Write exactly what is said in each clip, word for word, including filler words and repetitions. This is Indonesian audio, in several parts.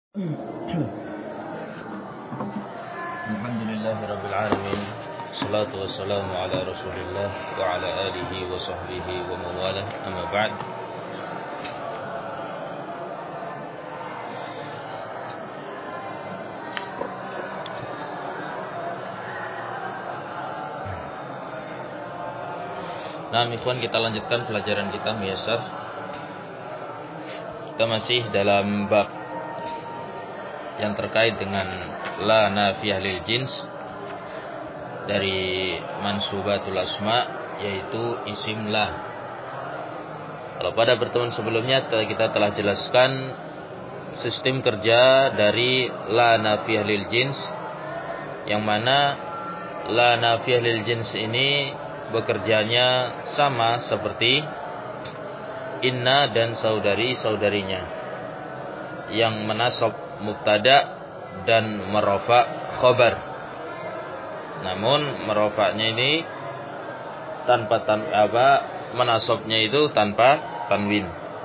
Alhamdulillahirabbil alamin. Shalatu wassalamu ala Rasulillah wa ala alihi wa sahbihi wa mawalah. Amma ba'd. Nah, ikhwan, kita lanjutkan pelajaran kita Muyassar. Kita masih dalam bab yang terkait dengan la nafiyah lil jins dari mansubatul asma, yaitu isim la. Kalau pada pertemuan sebelumnya kita telah jelaskan sistem kerja dari la nafiyah lil jins, yang mana la nafiyah lil jins ini bekerjanya sama seperti inna dan saudari-saudarinya, yang menasab mubtada dan merofa khobar. Namun merofaknya ini tanpa tan apa menasabnya itu tanpa tanwin.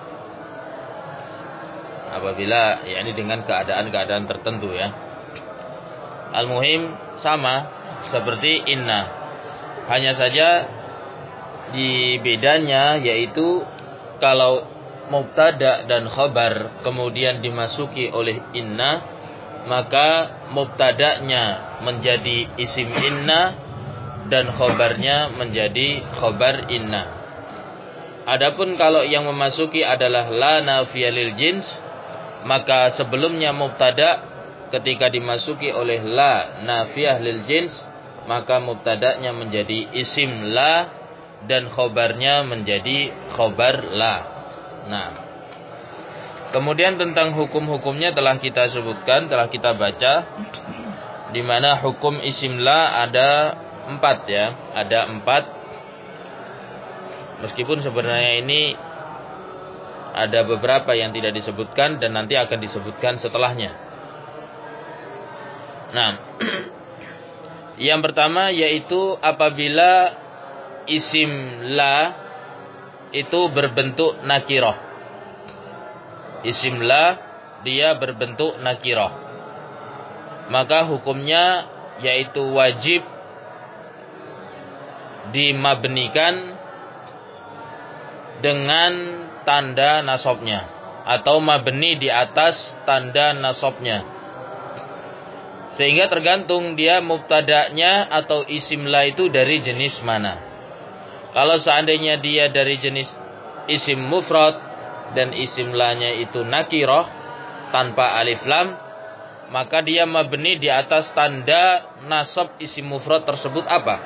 Apabila ya ini dengan keadaan-keadaan tertentu ya. Al-muhim sama seperti inna. Hanya saja di bedanya yaitu kalau mubtada dan khabar kemudian dimasuki oleh inna, maka mubtadanya menjadi isim inna dan khabarnya menjadi khabar inna. Adapun kalau yang memasuki adalah la nafiyah lil jins, maka sebelumnya mubtada ketika dimasuki oleh la nafiyah lil jins, maka mubtadanya menjadi isim la dan khabarnya menjadi khabar la. Nah, kemudian tentang hukum-hukumnya telah kita sebutkan, telah kita baca, di mana hukum isim la ada empat ya, ada empat. Meskipun sebenarnya ini ada beberapa yang tidak disebutkan dan nanti akan disebutkan setelahnya. Nah, yang pertama yaitu apabila isim la itu berbentuk nakirah. Isim la dia berbentuk nakirah, maka hukumnya yaitu wajib dimabnikan dengan tanda nasabnya atau mabni di atas tanda nasabnya. Sehingga tergantung dia mubtada'nya atau isim la itu dari jenis mana. Kalau seandainya dia dari jenis isim mufrad dan isim la-nya itu nakirah tanpa alif lam, maka dia mabni di atas tanda nasab isim mufrad tersebut apa?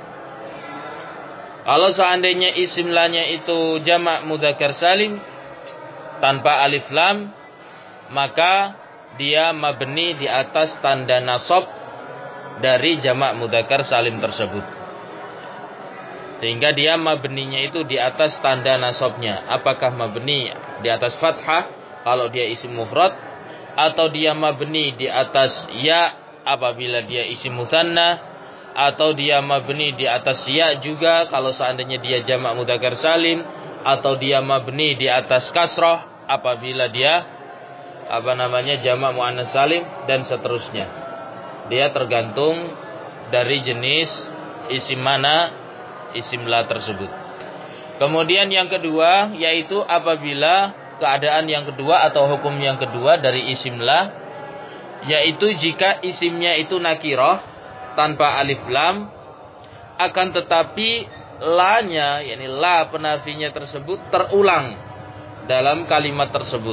Kalau seandainya isim la-nya itu jamak mudzakkar salim tanpa alif lam, maka dia mabni di atas tanda nasab dari jamak mudzakkar salim tersebut. Sehingga dia mabninya itu di atas tanda nasabnya. Apakah mabni di atas fathah kalau dia isim mufrad, atau dia mabni di atas ya apabila dia isim mutsanna, atau dia mabni di atas ya juga kalau seandainya dia jamak mudzakkar salim, atau dia mabni di atas kasrah apabila dia apa namanya jamak muannats salim, dan seterusnya. Dia tergantung dari jenis isim mana isim la tersebut. Kemudian yang kedua yaitu apabila keadaan yang kedua atau hukum yang kedua dari isim la, yaitu jika isimnya itu nakirah tanpa alif lam, akan tetapi la-nya yakni la penafinya tersebut terulang dalam kalimat tersebut.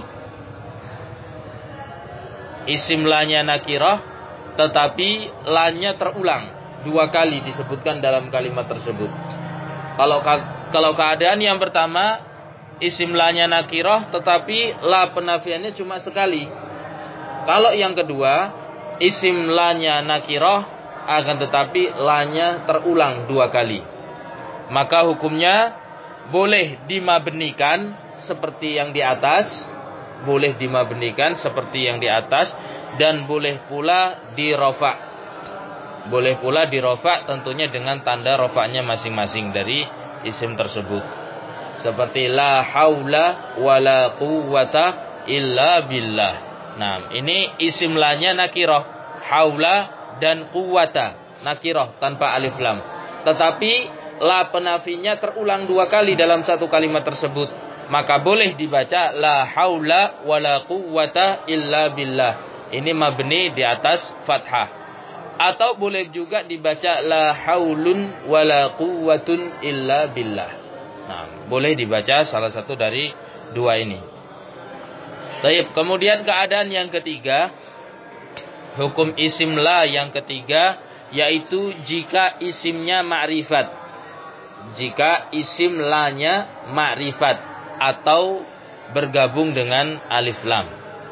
Isim la-nya nakirah tetapi la-nya terulang dua kali disebutkan dalam kalimat tersebut. Kalau kalau keadaan yang pertama isim la-nya nakirah tetapi la penafiannya cuma sekali. Kalau yang kedua isim la-nya nakirah akan tetapi la-nya terulang dua kali, maka hukumnya boleh dimabnikan seperti yang di atas, boleh dimabnikan seperti yang di atas, dan boleh pula dirofa. Boleh pula dirofa tentunya dengan tanda rofaknya masing-masing dari isim tersebut. Seperti la haula wala quwwata illa billah. Nah, ini isim lanya nakirah, haula dan quwata nakirah tanpa alif lam. Tetapi la penafinya terulang dua kali dalam satu kalimat tersebut, maka boleh dibaca la haula wala quwata illa billah. Ini mabni di atas fathah. Atau boleh juga dibaca la haulun wala quwwatun illa billah. Nah, boleh dibaca salah satu dari dua ini. Baik, kemudian keadaan yang ketiga, hukum isim la yang ketiga, yaitu jika isimnya ma'rifat. Jika isim lanya ma'rifat atau bergabung dengan alif lam,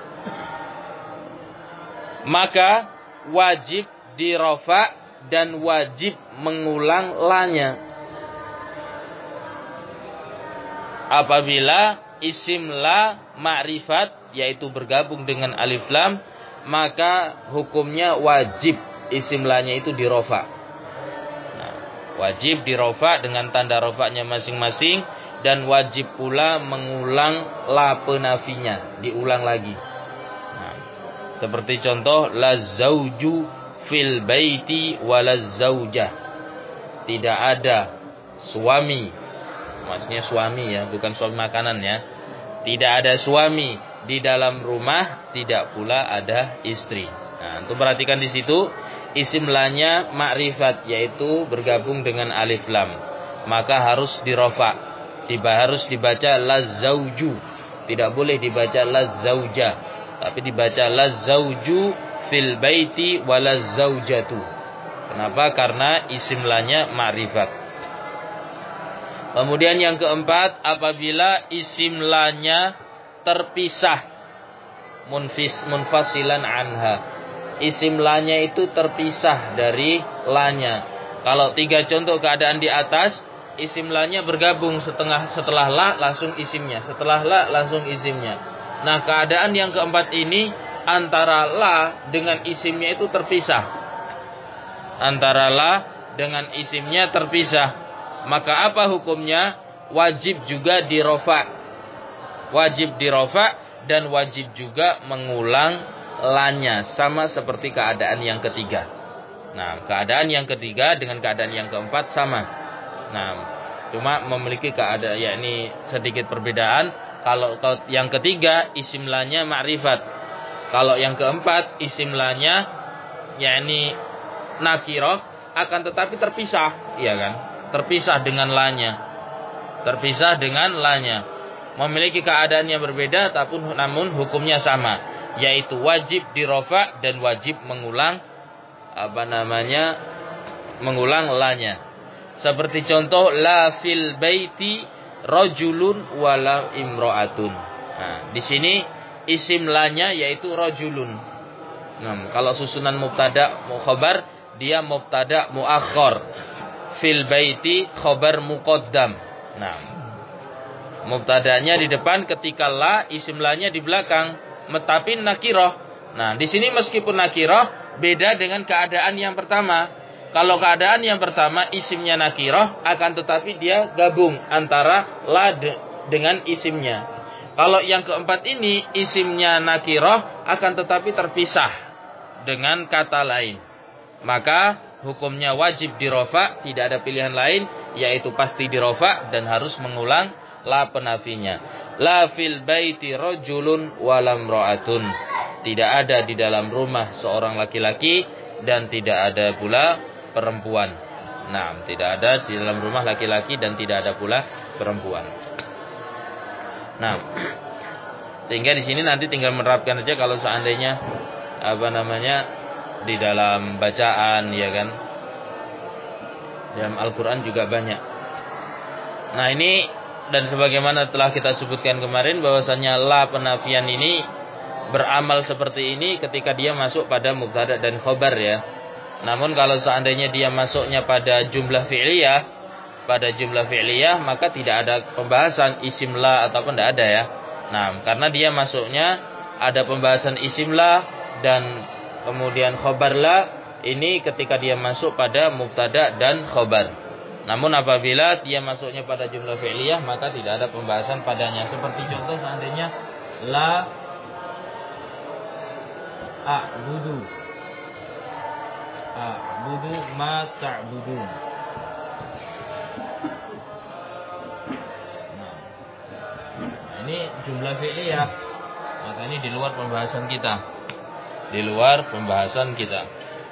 maka wajib dirofa dan wajib mengulang lanya. Apabila isim la ma'rifat, yaitu bergabung dengan alif lam, maka hukumnya wajib isim lanya itu dirofa. Nah, wajib dirofa dengan tanda rofanya masing-masing, dan wajib pula mengulang la penafinya, diulang lagi. Nah, seperti contoh la zauju fil baiti wala zaujah. Tidak ada suami, maksudnya suami ya, bukan suami makanan ya. Tidak ada suami di dalam rumah, tidak pula ada istri. Nah, untuk perhatikan di situ isim lanya ma'rifat, yaitu bergabung dengan alif lam, maka harus dirofa. Tiba harus dibaca la zauju, tidak boleh dibaca la zauja, tapi dibaca la zauju fil baiti wala zaujatu. Kenapa? Karena isim lanya ma'rifat. Kemudian yang keempat, apabila isim lanya terpisah, munfis munfasilan anha, isim lanya itu terpisah dari lanya. Kalau tiga contoh keadaan di atas, isim lanya bergabung, setengah setelah la langsung isimnya, setelah la langsung isimnya. Nah, keadaan yang keempat ini antara la dengan isimnya itu terpisah. Antara la dengan isimnya terpisah. Maka apa hukumnya? Wajib juga dirofa. Wajib dirofa dan wajib juga mengulang lanya, sama seperti keadaan yang ketiga. Nah, keadaan yang ketiga dengan keadaan yang keempat sama. Nah, cuma memiliki keadaan, yakni sedikit perbedaan. Kalau yang ketiga isim lanya ma'rifat. Kalau yang keempat isim lanya yakni nakirah, akan tetapi terpisah, iya kan? Terpisah dengan lanya. Terpisah dengan lanya. Memiliki keadaan yang berbeda, tapi namun hukumnya sama, yaitu wajib dirofa dan wajib mengulang apa namanya? mengulang lanya. Seperti contoh la fil baiti rajulun wala imro'atun. Nah, di sini isim lanya yaitu rajulun. Nah, kalau susunan mubtada khabar, dia mubtada muakhkhar. Fil baiti khabar muqaddam. Nah, mubtadanya di depan, ketika la isim lanya di belakang, tetapi nakirah. Nah, di sini meskipun nakirah, beda dengan keadaan yang pertama. Kalau keadaan yang pertama isimnya nakirah, akan tetapi dia gabung antara la de- dengan isimnya. Kalau yang keempat ini isimnya nakirah, akan tetapi terpisah dengan kata lain. Maka hukumnya wajib dirofa, tidak ada pilihan lain, yaitu pasti dirofa dan harus mengulang la penafinya. La fil baiti rajulun walam ro'atun. Tidak ada di dalam rumah seorang laki-laki dan tidak ada pula perempuan. Nah, tidak ada di dalam rumah laki-laki dan tidak ada pula perempuan. Nah, sehingga di sini nanti tinggal menerapkan saja kalau seandainya apa namanya di dalam bacaan, ya kan? Dalam Al-Qur'an juga banyak. Nah, ini dan sebagaimana telah kita sebutkan kemarin bahwasanya la penafian ini beramal seperti ini ketika dia masuk pada mubtada dan khobar ya. Namun kalau seandainya dia masuknya pada jumlah fi'liyah, pada jumlah fi'liyah, maka tidak ada pembahasan isim la ataupun tidak ada ya. Nah, karena dia masuknya ada pembahasan isim la dan kemudian khobar la, ini ketika dia masuk pada mubtada dan khobar. Namun apabila dia masuknya pada jumlah fi'liyah, maka tidak ada pembahasan padanya. Seperti contoh seandainya la a'budu. A'budu ma ta'budun. Nah, ini jumlah fi'liyah. Maka ini di luar pembahasan kita. Di luar pembahasan kita.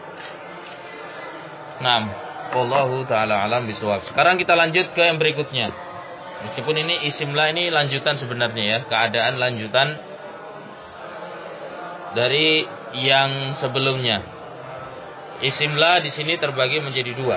Naam, wallahu taala alam bisawab. Sekarang kita lanjut ke yang berikutnya. Meskipun ini isimla ini lanjutan sebenarnya ya, keadaan lanjutan dari yang sebelumnya. Isimla di sini terbagi menjadi dua.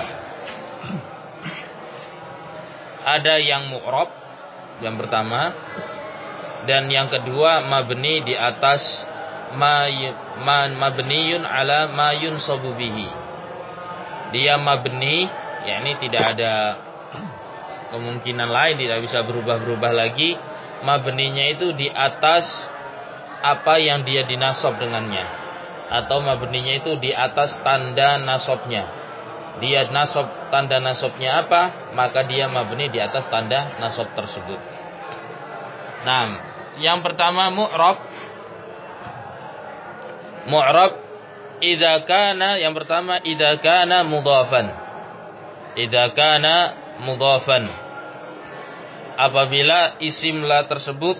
Ada yang mu'rab yang pertama, dan yang kedua mabni di atas ma, ma mabniyun ala ma yunsabu bihi. Dia mabni, yakni tidak ada kemungkinan lain, tidak bisa berubah-berubah lagi. Mabninya itu di atas apa yang dia dinasab dengannya, atau mabninya itu di atas tanda nasabnya. Dia nasab, tanda nasabnya apa, maka dia mabni di atas tanda nasab tersebut. Nah, yang pertama mu'rab. Mu'rab idza kana, yang pertama idza kana mudhafan. Idza kana mudhafan. Apabila isim la tersebut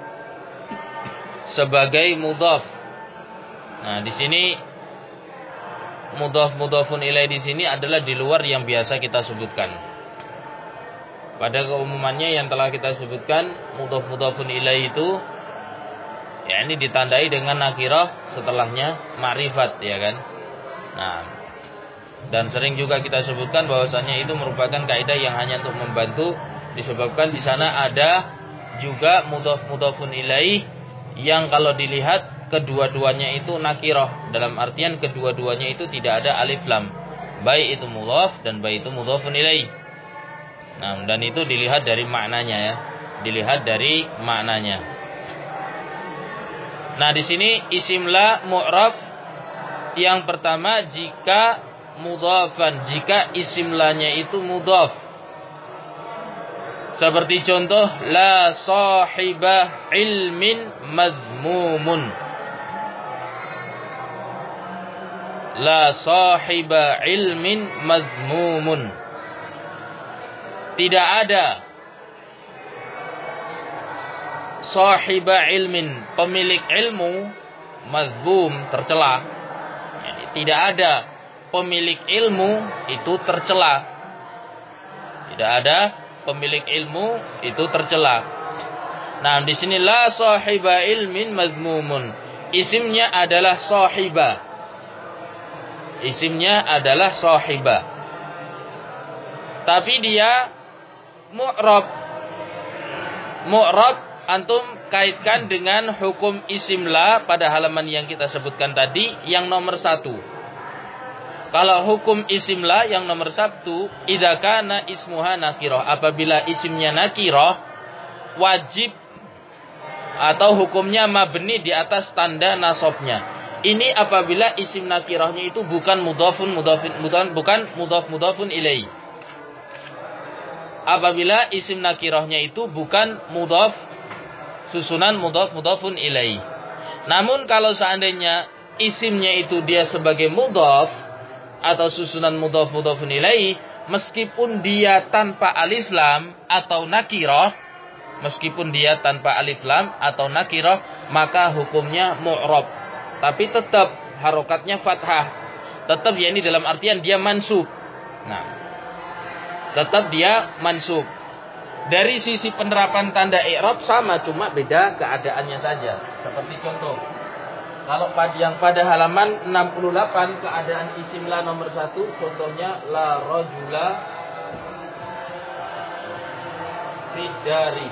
sebagai mudhaf. Nah, di sini mudhaf mudhafun ilaih di sini adalah di luar yang biasa kita sebutkan. Pada keumumannya yang telah kita sebutkan, mudhaf mudhafun ilaih itu ya ini ditandai dengan nakirah setelahnya ma'rifat, ya kan? Nah, dan sering juga kita sebutkan bahwasanya itu merupakan kaidah yang hanya untuk membantu, disebabkan di sana ada juga mudhaf mudhafun ilaih yang kalau dilihat kedua-duanya itu nakirah, dalam artian kedua-duanya itu tidak ada alif lam, baik itu mudhaf dan baik itu mudhafun ilaih. Nah, dan itu dilihat dari maknanya ya, dilihat dari maknanya. Nah, di sini isim la mu'rab yang pertama jika mudhafan, jika isim la-nya itu mudhaf. Seperti contoh la sahibah ilmin madhmumun. La sahibah ilmin madhmumun. Tidak ada sahibah ilmin, pemilik ilmu, madhmum, tercela. Tidak ada pemilik ilmu itu tercela. Tidak ada pemilik ilmu itu tercela. Nah, di sini la sahiba ilmin madhmumun. Isimnya adalah sahiba. Isimnya adalah sahiba. Tapi dia mu'rab. Mu'rab antum kaitkan dengan hukum isim la pada halaman yang kita sebutkan tadi yang nomor satu. Kalau hukum isim la yang nomor satu, idza kana ismuha nakirah, apabila isimnya nakirah, wajib atau hukumnya mabni di atas tanda nasabnya. Ini apabila isim nakirahnya itu bukan mudhafun mudhafin bukan bukan mudhaf mudhafun ilaih. Apabila isim nakirahnya itu bukan mudhaf susunan mudhaf mudhafun ilaih. Namun kalau seandainya isimnya itu dia sebagai mudhaf atau susunan mudhaf mudhafun ilaih, meskipun dia tanpa alif lam atau nakirah, meskipun dia tanpa alif lam atau nakirah, maka hukumnya mu'rab. Tapi tetap harokatnya fathah. Tetap ya ini dalam artian dia mansub. Nah, tetap dia mansub. Dari sisi penerapan tanda i'rab sama, cuma beda keadaannya saja. Seperti contoh, kalau pada yang pada halaman enam puluh delapan keadaan isim la nomor satu, contohnya la rajula fidari.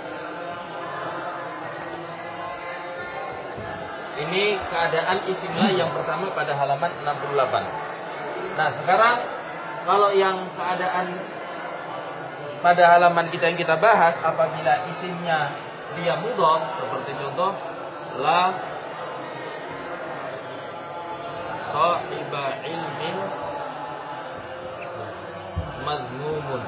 Ini keadaan isim la yang pertama pada halaman enam puluh delapan. Nah, sekarang kalau yang keadaan pada halaman kita yang kita bahas, apabila isimnya dia mudhaf, seperti contoh la sahiba ilmin madhmumun.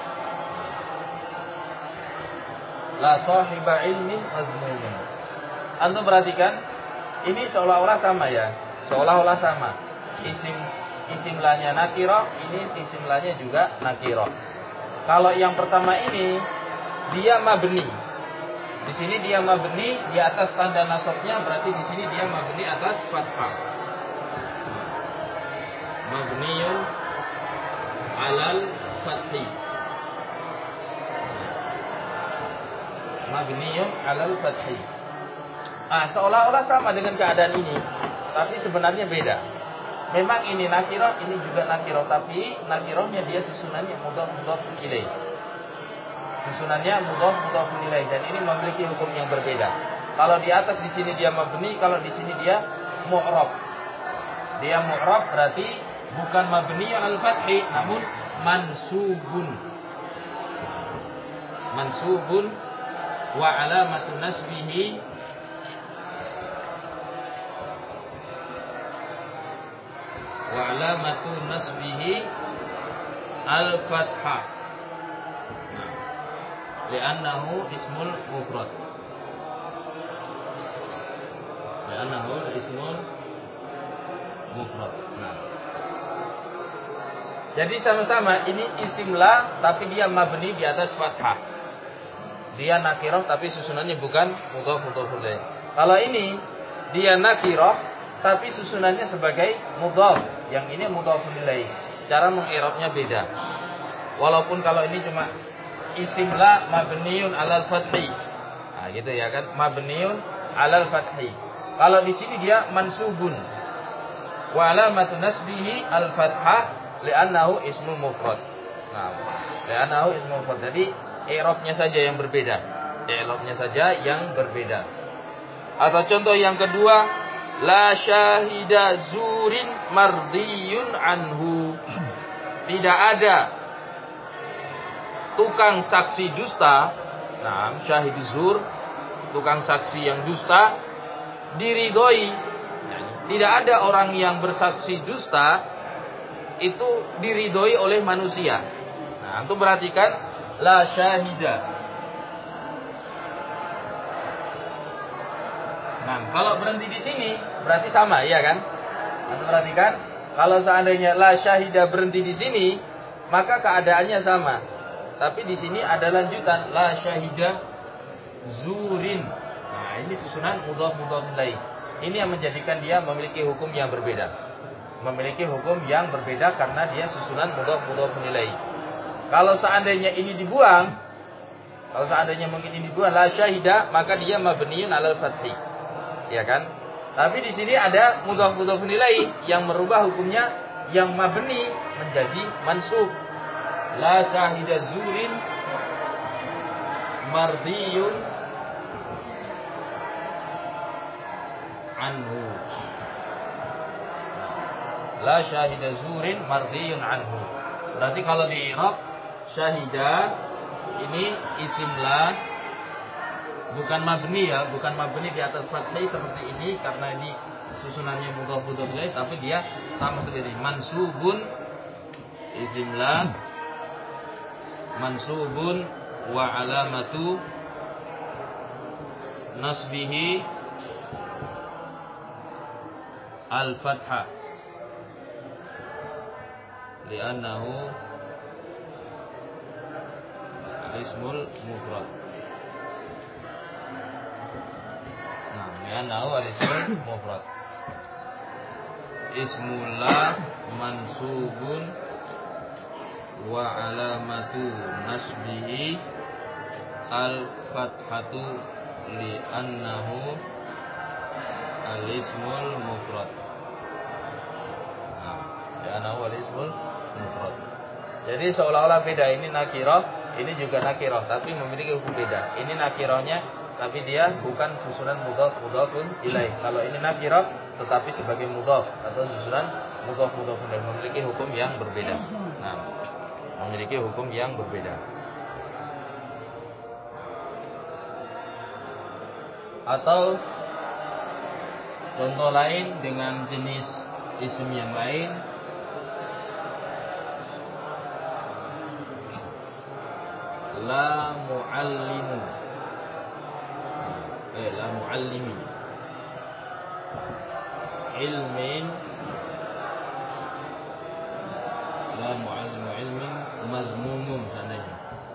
La sahiba ilmin madhmumun. antum perhatikan, ini seolah-olah sama ya, seolah-olah sama. Isim isim lanya nakirah, ini isim lanya juga nakirah. Kalau yang pertama ini dia mabni. Di sini dia mabni di atas tanda nasabnya, berarti di sini dia mabni atas fathah. Mabniyun alal fathi. Mabniyun alal fathi. Ah, seolah-olah sama dengan keadaan ini, tapi sebenarnya beda. Memang ini nakirah, ini juga nakirah, tapi nakirahnya dia susunannya mudhaf mudhaf ilaih. Susunannya mudhaf mudhaf ilaih, dan ini memiliki hukum yang berbeda. Kalau di atas di sini dia mabni, kalau di sini dia mu'rab. Dia mu'rab berarti bukan mabni al fathi, namun mansubun. Mansubun wa alamatu nasbihi wa alamatu nasbihi al-fathah. Nah, li'annahu ismul mufrad. Li'annahu ismul mufrad. Nah. Jadi sama-sama ini isim la, tapi dia mabni di atas fathah. Dia nakirah tapi susunannya bukan mudhaf mudhaf ilaih. Kalau ini dia nakirah tapi susunannya sebagai mudhaf, yang ini mudhaf ilaih. Cara mengirabnya beda. Walaupun kalau ini cuma isim la mabniun alal fathi. Nah, gitu ya kan, mabniun alal fathi. Kalau di sini dia mansubun. Wa alamatu nasbihi al fathah li'annahu ismul mufrad. Nah, li'annahu ismul mufrad. Jadi i'rabnya saja yang berbeda. I'rabnya saja yang berbeda. Atau contoh yang kedua, la syahida zurin mardiyun anhu. Tidak ada tukang saksi dusta. Nah, syahid zur, tukang saksi yang dusta, diridhoi. Tidak ada orang yang bersaksi dusta itu diridhoi oleh manusia. Nah, antum perhatikan, la syahida. Nah, kalau berhenti di sini berarti sama, iya kan? Antum perhatikan, kalau seandainya la syahida berhenti di sini, maka keadaannya sama. Tapi di sini ada lanjutan, la syahida zurin. Nah, ini susunan mudhaf mudhaf ilaih. Ini yang menjadikan dia memiliki hukum yang berbeda. Memiliki hukum yang berbeda karena dia susunan mudhaf mudhaf ilaih. Kalau seandainya ini dibuang, kalau seandainya mungkin ini dibuang la syahida, maka dia mabniun alal fathi. Ya kan? Tapi di sini ada mudhaf mudhaf ilaih yang merubah hukumnya, yang mabni menjadi mansub. La syahida zurin mardiyun anhu. La syahida zurin mardiyun anhu. Berarti kalau di i'rab syahida ini isim la, bukan mabni ya, bukan mabni di atas fathah seperti ini karena ini susunannya mudhaf mudhaf ilaih, tapi dia sama sendiri, mansubun isim la, mansubun wa alamatu nasbihi al-fathah li'annahu ismul mufrad. Nah, li'annahu ismul mufrad. Ismullah mansubun wa alamatu nasbihi al-fathatu li'annahu al-ismul mufrad. Nah, li'annahu al-ismul mufrad. Jadi seolah-olah beda, ini nakirah, ini juga nakirah, tapi memiliki hukum beda. Ini nakirahnya, tapi dia bukan susunan mudhaf mudhafun ilaih. Kalau ini nakirah, tetapi sebagai mudhaf atau susunan mudhaf mudhafun ilaih, memiliki hukum yang berbeda. Nah, memiliki hukum yang berbeda. Atau contoh lain dengan jenis isim yang lain, la muallimu. eh, la muallimi ilmin, la muallimu ilmin mazmumun sananya.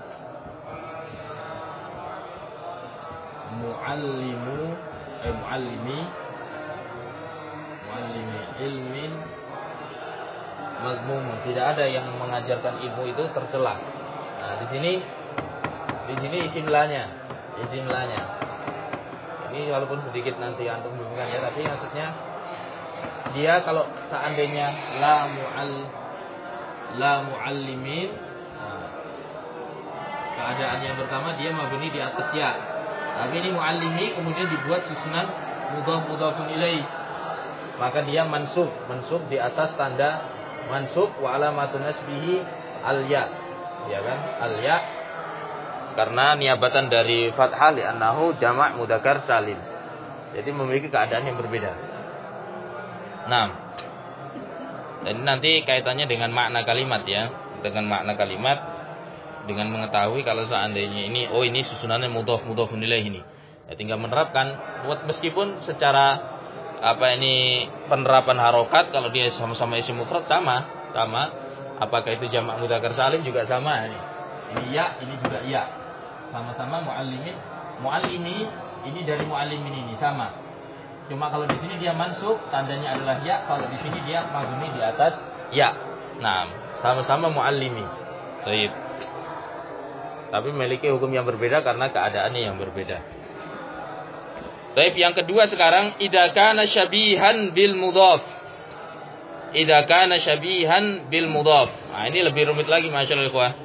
Muallimu eh muallimi muallimi ilmin mazmumun, tidak ada yang mengajarkan ilmu itu tercela. Nah, di sini di sini isim lanya, isim lanya. Ini walaupun sedikit nanti antum hubungkan ya, tapi maksudnya dia kalau seandainya la mual la muallimin, nah, keadaan yang pertama dia mabni di atas ya. Tapi ini muallimi kemudian dibuat susunan mudhaf mudhafun ilaih. Maka dia mansub, mansub di atas tanda mansub wa alamatun nasbihi al-ya. Ya kan? Al-ya karena niabatan dari fathah li'annahu jama' mudzakkar salim. Jadi memiliki keadaan yang berbeda. Nah, dan nanti kaitannya dengan makna kalimat ya, dengan makna kalimat, dengan mengetahui kalau seandainya ini, oh ini susunannya mudhaf mudhafun ilaih ini. Ya, tinggal menerapkan, buat meskipun secara apa ini penerapan harokat, kalau dia sama-sama isim mufrad sama, sama. Apakah itu jamak mudzakkar salim juga sama ini. Ini ya, ini juga ya. Sama-sama muallimin, muallimi ini dari muallimin ini sama. Cuma kalau di sini dia mansub, tandanya adalah ya. Kalau di sini dia mabni di atas ya. Nah, sama-sama muallimi. Baik. Tapi memiliki hukum yang berbeda karena keadaannya yang berbeda. Baik, yang kedua sekarang idza kana syabihan bil mudhaf. Idza kana syabihan bil mudhaf. Nah, ini lebih rumit lagi masyaallah ikhwah.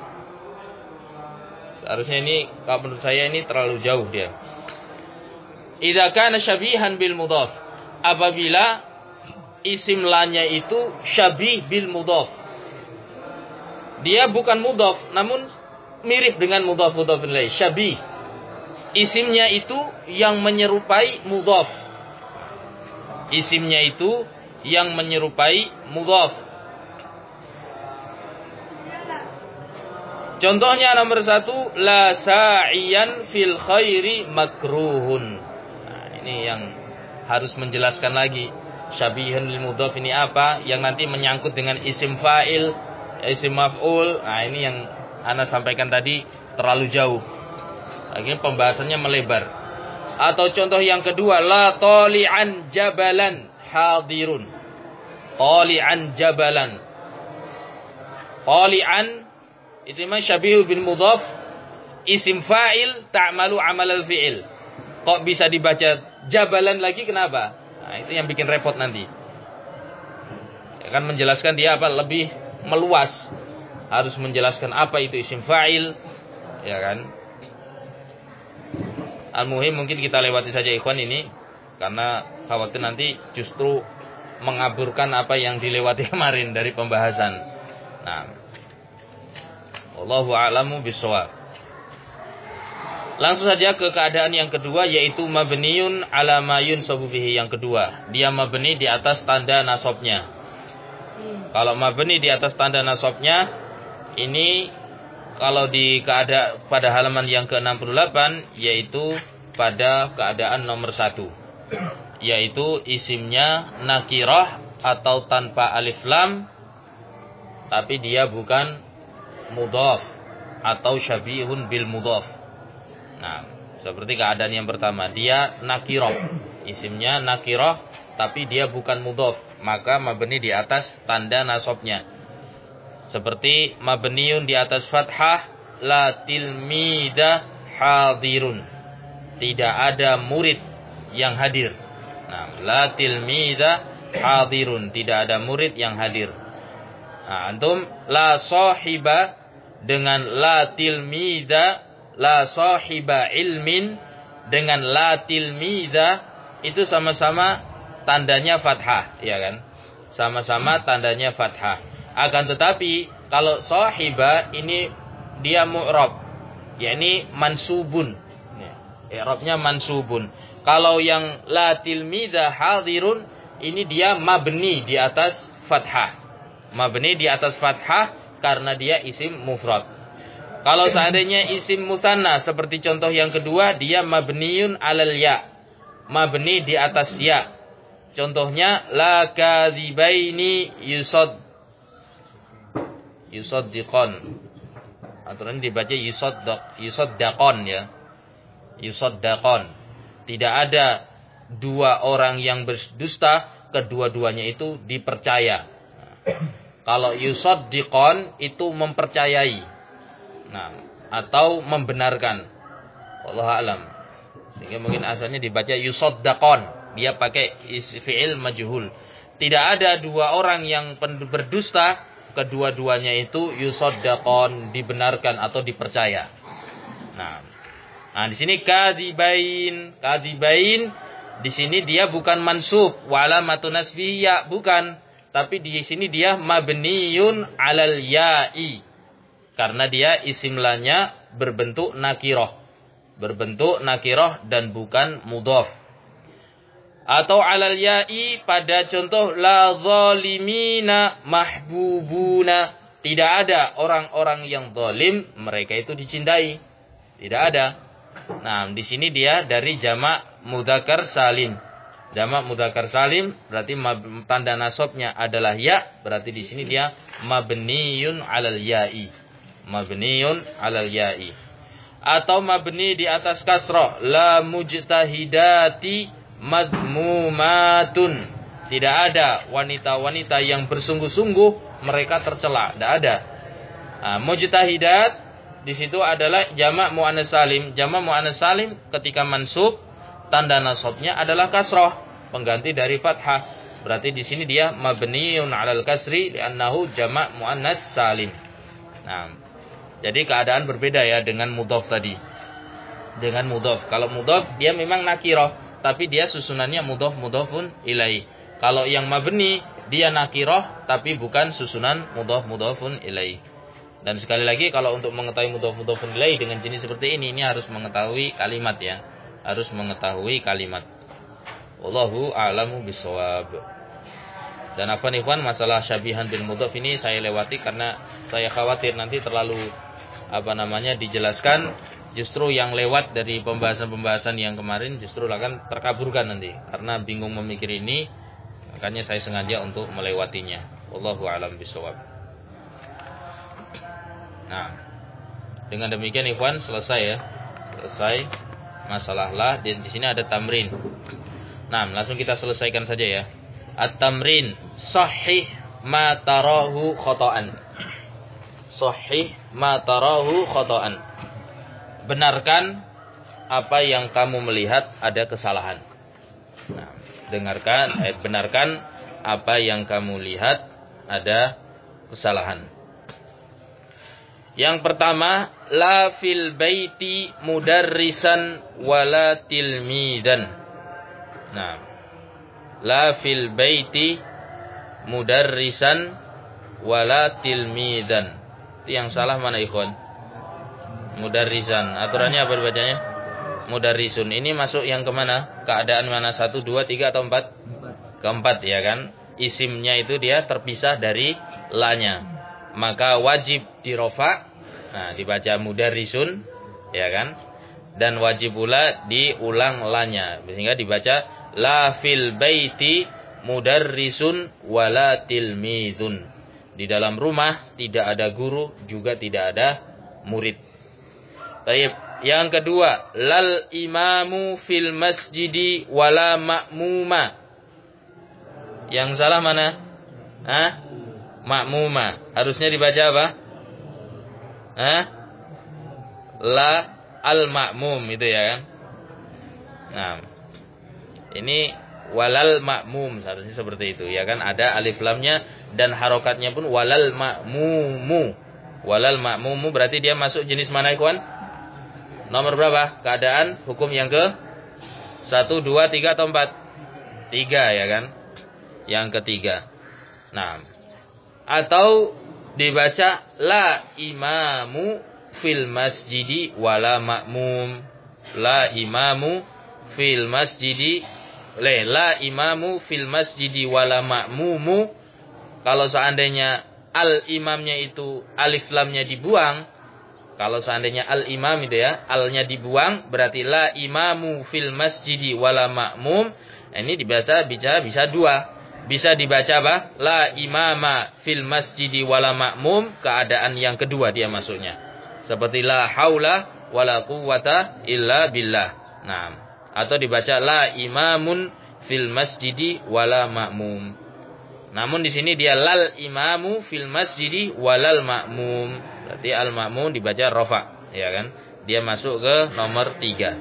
Seharusnya ini kalau menurut saya ini terlalu jauh dia. Idza kana syabihan bil mudhaf, apabila isim lanya itu syabih bil mudhaf. Dia bukan mudhaf namun mirip dengan mudhaf mudhaf ilaih, syabih. Isimnya itu yang menyerupai mudhaf. Isimnya itu yang menyerupai mudhaf. Contohnya nomor satu, la sa'iyan fil khairi makruhun. Ini yang harus menjelaskan lagi. Syabihan lil mudhaf ini apa? Yang nanti menyangkut dengan isim fa'il, isim maf'ul. Nah, ini yang ana sampaikan tadi terlalu jauh. Akhirnya pembahasannya melebar. Atau contoh yang kedua, la tali'an jabalan hadirun. Tali'an jabalan. Tali'an itu memang syabihu bil mudhaf, isim fa'il ta'malu amal al-fi'il. Kok bisa dibaca jabalan lagi, kenapa? Nah, itu yang bikin repot nanti. Akan menjelaskan dia apa? Lebih meluas. Harus menjelaskan apa itu isim fa'il, ya kan? Al-muhim mungkin kita lewati saja ikhwan ini karena khawatir nanti justru mengaburkan apa yang dilewati kemarin dari pembahasan. Nah, wallahu a'lamu bissawab. Langsung saja ke keadaan yang kedua, yaitu mabniun ala ma yunsabu bihi. Yang kedua, dia mabni di atas tanda nasabnya. Kalau mabni di atas tanda nasabnya, ini kalau di keadaan pada halaman yang ke enam puluh delapan, yaitu pada keadaan nomor satu, yaitu isimnya nakirah atau tanpa alif lam, tapi dia bukan mudhaf atau syabihun bil mudhaf. Nah, seperti keadaan yang pertama, dia nakirah, isimnya nakirah tapi dia bukan mudhaf, maka mabni di atas tanda nasabnya. Seperti mabniun di atas fathah, la tilmida hadirun, tidak ada murid yang hadir. Nah, la tilmida hadirun, tidak ada murid yang hadir. Nah, antum la sahiba dengan la tilmida, la sahiba ilmin dengan la tilmida, itu sama-sama tandanya fathah, ya kan? Sama-sama tandanya fathah. Akan tetapi kalau sahiba ini dia mu'rab, yakni mansubun. I'rabnya mansubun. Kalau yang la tilmida hadirun, ini dia mabni di atas fathah. Mabni di atas fathah karena dia isim mufrad. Kalau seandainya isim musanna seperti contoh yang kedua, dia mabniun alal ya. Mabni di atas ya. Contohnya la kadzibaini yusad yusaddiqon. Aturan dibaca yusaddaq, yusaddaqon ya. Yusaddaqon. Tidak ada dua orang yang berdusta, kedua-duanya itu dipercaya. Kalau yusaddiqon itu mempercayai. Nah, atau membenarkan. Wallahu a'lam. Sehingga mungkin asalnya dibaca yusaddaqon. Dia pakai fi'il majhul. Tidak ada dua orang yang berdusta, kedua-duanya itu yusaddaqon, dibenarkan atau dipercaya. Nah, nah di sini kadzibain, kadzibain di sini dia bukan mansub, wala matun nasbihi ya, bukan. Tapi di sini dia mabniun alal ya'i. Karena dia isim lanya berbentuk nakiroh. Berbentuk nakiroh dan bukan mudhaf. Atau alal ya'i pada contoh la zalimina mahbubuna. Tidak ada orang-orang yang zalim, mereka itu dicintai. Tidak ada. Nah, di sini dia dari jamak mudzakkar salim. Jamak mudzakkar salim berarti tanda nasabnya adalah ya, berarti di sini dia mabniun alal ya'i. Mabniun alal ya'i. Atau mabni di atas kasrah, la mujtahidati madmumatun. Tidak ada wanita-wanita yang bersungguh-sungguh, mereka tercela. Tidak ada. Nah, mujtahidat di situ adalah jamak muannas salim. Jamak muannas salim ketika mansub, tanda nasabnya adalah kasrah, pengganti dari fathah. Berarti di sini dia mabniun alal kasri li'annahu jamak muannas salim. Nah, jadi keadaan berbeda ya dengan mudhaf tadi. Dengan mudhaf. Kalau mudhaf dia memang nakirah, tapi dia susunannya mudhaf mudhafun ilaihi. Kalau yang mabni dia nakirah tapi bukan susunan mudhaf mudhafun ilaihi. Dan sekali lagi kalau untuk mengetahui mudhaf mudhafun ilaihi dengan jenis seperti ini, ini harus mengetahui kalimat ya. Harus mengetahui kalimat. Wallahu a'lamu bishawab. Dan apa nih Ikhwan, masalah syabihan bil mudhaf ini saya lewati karena saya khawatir nanti terlalu apa namanya dijelaskan, justru yang lewat dari pembahasan-pembahasan yang kemarin justru akan terkaburkan nanti karena bingung memikir ini, makanya saya sengaja untuk melewatinya. Wallahu a'lam bishawab. Nah, dengan demikian Ikhwan selesai ya. Selesai masalah lah. Di sini ada tamrin. Nah, langsung kita selesaikan saja ya. At-tamrin sahih ma tarahu khata'an. Sahih ma tarahu khata'an. Benarkan apa yang kamu melihat ada kesalahan. Nah, dengarkan, eh, benarkan apa yang kamu lihat ada kesalahan. Yang pertama, la fil baiti mudarrisan wala tilmidan. Nah, la fil baiti mudarrisan wala tilmidan. Itu yang salah mana ikhwan? Mudarrisan. Aturannya apa bacanya? Mudarrisun. Ini masuk yang kemana? Keadaan mana? Satu, dua, tiga atau empat? Keempat ya kan? Isimnya itu dia terpisah dari lanya. Maka wajib dirofa. Nah, dibaca mudarrisun ya kan? Dan wajib pula diulang lanya. Sehingga dibaca la fil baiti mudarrisun wala tilmidun. Di dalam rumah tidak ada guru, juga tidak ada murid. Baik, yang kedua, lal imamu fil masjidi wala ma'muma. Yang salah mana? Hah? Ma'muma. Harusnya dibaca apa? Hah? La al-ma'mum itu ya kan? Nah, ini walal ma'mum seharusnya seperti itu ya kan, ada alif lamnya dan harokatnya pun walal ma'mumu. Walal ma'mumu berarti dia masuk jenis mana ikhwan? Nomor berapa? Keadaan hukum yang ke satu, dua, tiga atau empat? Tiga ya kan? Yang ketiga. Nah, atau dibaca la imamu fil masjidi wala ma'mum. La imamu fil masjidi la imamu fil masjidi wala ma'mumu. Kalau seandainya al imamnya itu alif lamnya dibuang, Kalau seandainya al-imam itu ya, al-nya dibuang berarti la imamu fil masjidi wala ma'mum. Ini dibaca bisa bisa dua. Bisa dibaca apa? La imama fil masjidi wala ma'mum, keadaan yang kedua dia masuknya. Seperti la haula wala quwwata illa billah. Nah, atau dibaca la imamun fil masjidi wala ma'mum. Namun di sini dia lal imamu fil masjidi walal ma'mum. Berarti al-ma'mum dibaca rafa, ya kan? Dia masuk ke nomor tiga.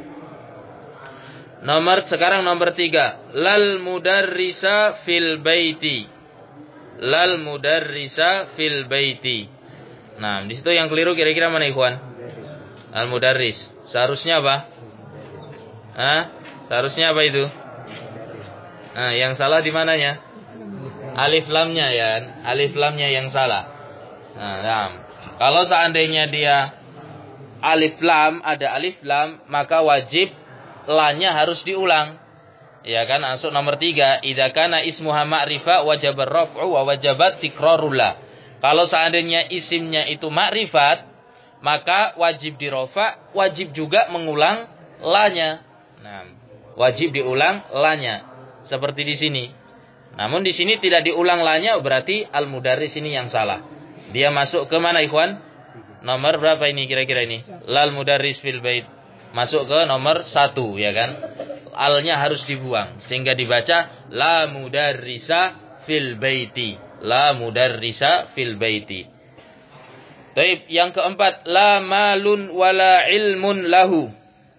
Nomor sekarang nomor tiga, lal mudarrisa fil baiti. Lal mudarrisa fil baiti. Nah, di situ yang keliru kira-kira mana, ikhwan? Al mudarris. Seharusnya apa? Hah? Seharusnya apa itu? Nah, yang salah di mananya? Alif lamnya ya, alif lamnya yang salah. Nah, nah. Kalau seandainya dia alif lam, ada alif lam, maka wajib la-nya harus diulang. Ya kan, masuk nomor tiga, idza kana ismuha ma'rifa wajib ar-raf'u wa wajabat tikrarul la. Kalau seandainya isimnya itu ma'rifat, maka wajib dirofa, wajib juga mengulang la-nya. Nah, wajib diulang la-nya. Seperti di sini. Namun di sini tidak diulang la-nya, berarti al-mudarris ini yang salah. Dia masuk ke mana, ikhwan? Nomor berapa ini kira-kira ini? Lal mudarris fil bait. Masuk ke nomor satu, ya kan? Al-nya harus dibuang. Sehingga dibaca la mudarrisa fil baiti. La mudarrisa fil baiti. Taib, yang keempat, la malun wala ilmun lahu.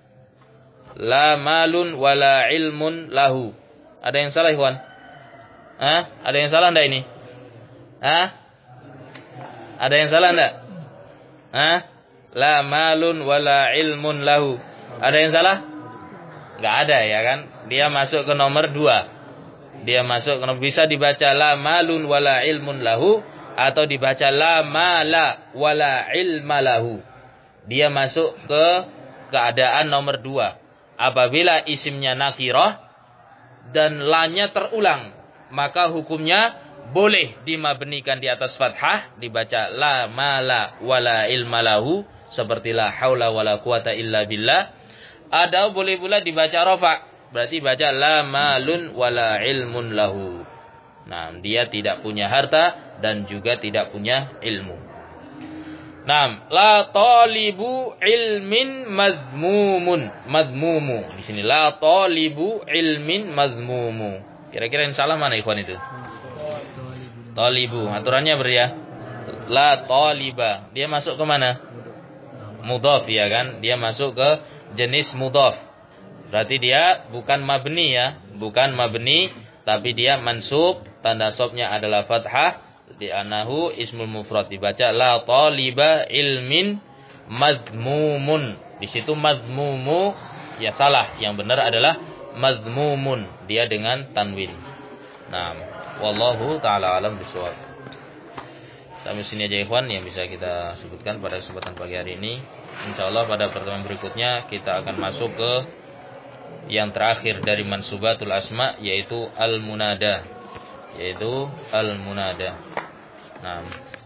La malun wala ilmun lahu. Ada yang salah, ikhwan? Hah? Ada yang salah enggak ini? Hah? Ada yang salah enggak? Hah? La malun wala ilmun lahu. Ada yang salah? Enggak ada, ya kan? Dia masuk ke nomor dua. Dia masuk ke nomor, bisa dibaca la malun wala ilmun lahu, atau dibaca la mala wala ilma lahu. Dia masuk ke keadaan nomor dua. Apabila isimnya nakirah dan la-nya terulang, maka hukumnya boleh dimabnikan di atas fathah, dibaca la mala wala ilma lahu, seperti la haula wala quwata illa billah. Ada boleh pula dibaca rafa, berarti baca la malun wala ilmun lahu. Nah, dia tidak punya harta dan juga tidak punya ilmu. Nah, la talibu ilmin mazmumun. Mazmumu. Di sini la talibu ilmin mazmumu. Kira-kira yang salah mana, ikhwan itu? Talibu. Aturannya ber ya. La taliba. Dia masuk ke mana? Mudhaf, ya kan? Dia masuk ke jenis mudhaf. Berarti dia bukan mabni ya, bukan mabni, tapi dia mansub, tanda sobnya adalah fathah, di anahu ismul mufrad, dibaca la taliba ilmin madmumun. Di situ madmumu ya salah, yang benar adalah madmumun, dia dengan tanwin. Nah, wallahu taala alam bisawab. Sampai sini aja, ikhwan, yang bisa kita sebutkan pada kesempatan pagi hari ini. Insyaallah pada pertemuan berikutnya kita akan masuk ke yang terakhir dari mansubatul asma, yaitu al-munada, yaitu al-munada. Nah,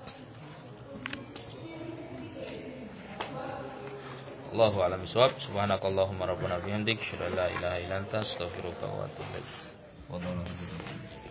Allahu a'lam bishawab. Subhanakallahumma rabbana bihamdik, asyhadu an la ilaha illa anta, astaghfiruka wa atubu ilaik.